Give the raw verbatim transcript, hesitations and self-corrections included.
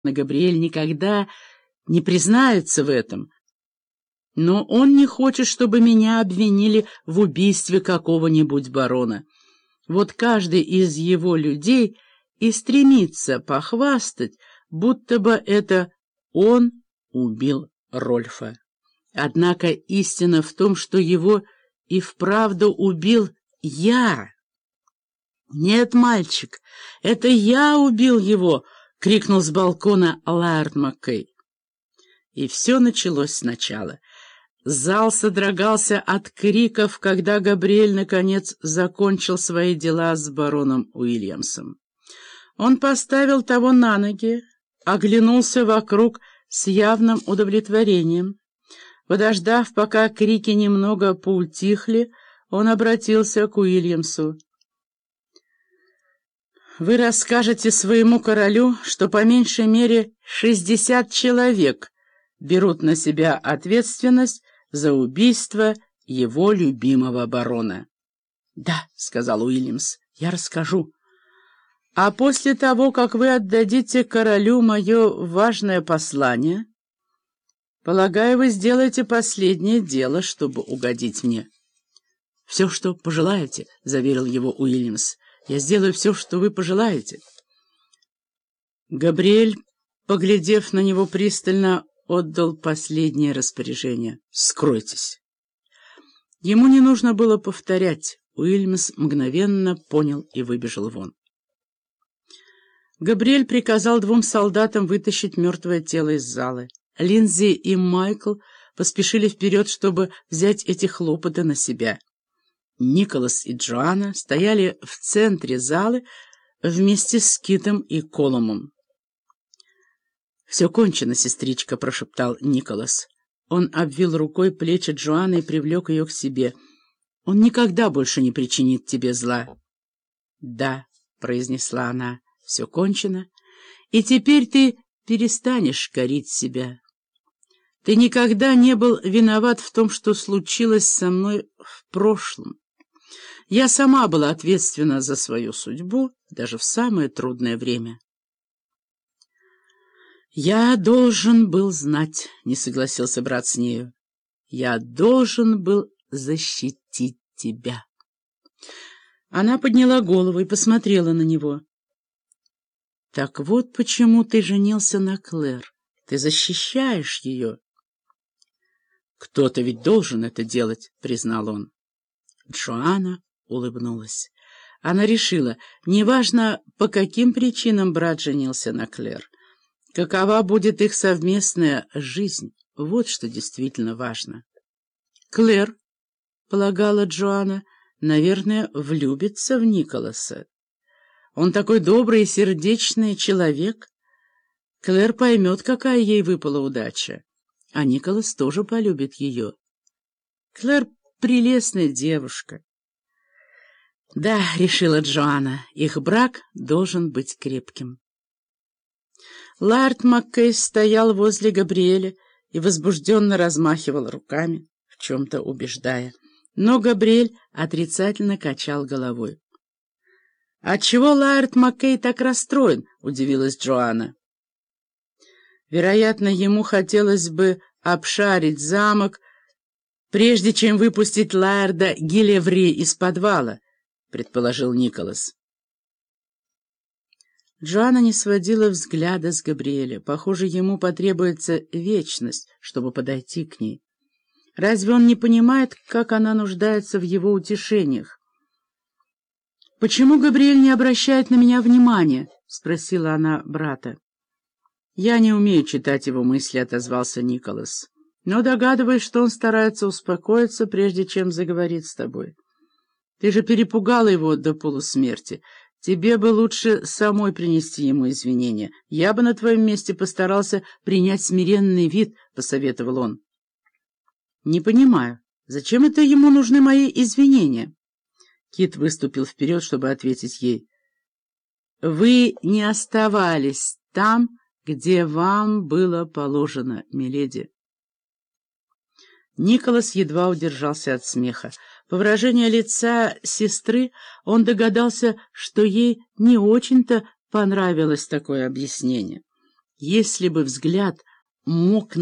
Габриэль никогда не признается в этом, но он не хочет, чтобы меня обвинили в убийстве какого-нибудь барона. Вот каждый из его людей и стремится похвастать, будто бы это он убил Рольфа. Однако истина в том, что его и вправду убил я. «Нет, мальчик, это я убил его!» — крикнул с балкона Лаэрт Маккей. И все началось сначала. Зал содрогался от криков, когда Габриэль, наконец, закончил свои дела с бароном Уильямсом. Он поставил того на ноги, оглянулся вокруг с явным удовлетворением. Подождав, пока крики немного поутихли, он обратился к Уильямсу. «Вы расскажете своему королю, что по меньшей мере шестьдесят человек берут на себя ответственность за убийство его любимого барона». «Да», — сказал Уильямс, — «я расскажу. А после того, как вы отдадите королю мое важное послание, полагаю, вы сделаете последнее дело, чтобы угодить мне». «Все, что пожелаете», — заверил его Уильямс. «Я сделаю все, что вы пожелаете». Габриэль, поглядев на него пристально, отдал последнее распоряжение. «Скройтесь». Ему не нужно было повторять. Уильямс мгновенно понял и выбежал вон. Габриэль приказал двум солдатам вытащить мертвое тело из зала. Линдзи и Майкл поспешили вперед, чтобы взять эти хлопоты на себя. Николас и Джоанна стояли в центре зала вместе с Китом и Колумом. «Все кончено, сестричка», — прошептал Николас. Он обвил рукой плечи Джоанны и привлек ее к себе. «Он никогда больше не причинит тебе зла». «Да», — произнесла она, — «все кончено, и теперь ты перестанешь корить себя. Ты никогда не был виноват в том, что случилось со мной в прошлом. Я сама была ответственна за свою судьбу, даже в самое трудное время». «Я должен был знать», — не согласился брат с нею. «Я должен был защитить тебя». Она подняла голову и посмотрела на него. «Так вот почему ты женился на Клэр. Ты защищаешь ее». «Кто-то ведь должен это делать», — признал он. Джоанна улыбнулась. Она решила, неважно, по каким причинам брат женился на Клэр, какова будет их совместная жизнь, вот что действительно важно. «Клэр, — полагала Джоанна, — наверное, влюбится в Николаса. Он такой добрый и сердечный человек. Клэр поймет, какая ей выпала удача, а Николас тоже полюбит ее. Клэр — прелестная девушка». «Да, — решила Джоанна, — их брак должен быть крепким». Лаэрт Маккей стоял возле Габриэля и возбужденно размахивал руками, в чем-то убеждая. Но Габриэль отрицательно качал головой. «Отчего Лаэрт Маккей так расстроен?» — удивилась Джоанна. «Вероятно, ему хотелось бы обшарить замок, прежде чем выпустить Лаэрда Гилеври из подвала», — предположил Николас. Джоанна не сводила взгляда с Габриэля. Похоже, ему потребуется вечность, чтобы подойти к ней. Разве он не понимает, как она нуждается в его утешениях? «Почему Габриэль не обращает на меня внимания?» — спросила она брата. «Я не умею читать его мысли», — отозвался Николас. «Но догадываюсь, что он старается успокоиться, прежде чем заговорить с тобой. Ты же перепугала его до полусмерти. Тебе бы лучше самой принести ему извинения. Я бы на твоем месте постарался принять смиренный вид», — посоветовал он. «Не понимаю, зачем это ему нужны мои извинения?» Кит выступил вперед, чтобы ответить ей. «Вы не оставались там, где вам было положено, миледи». Николас едва удержался от смеха. По выражению лица сестры он догадался, что ей не очень-то понравилось такое объяснение. Если бы взгляд мог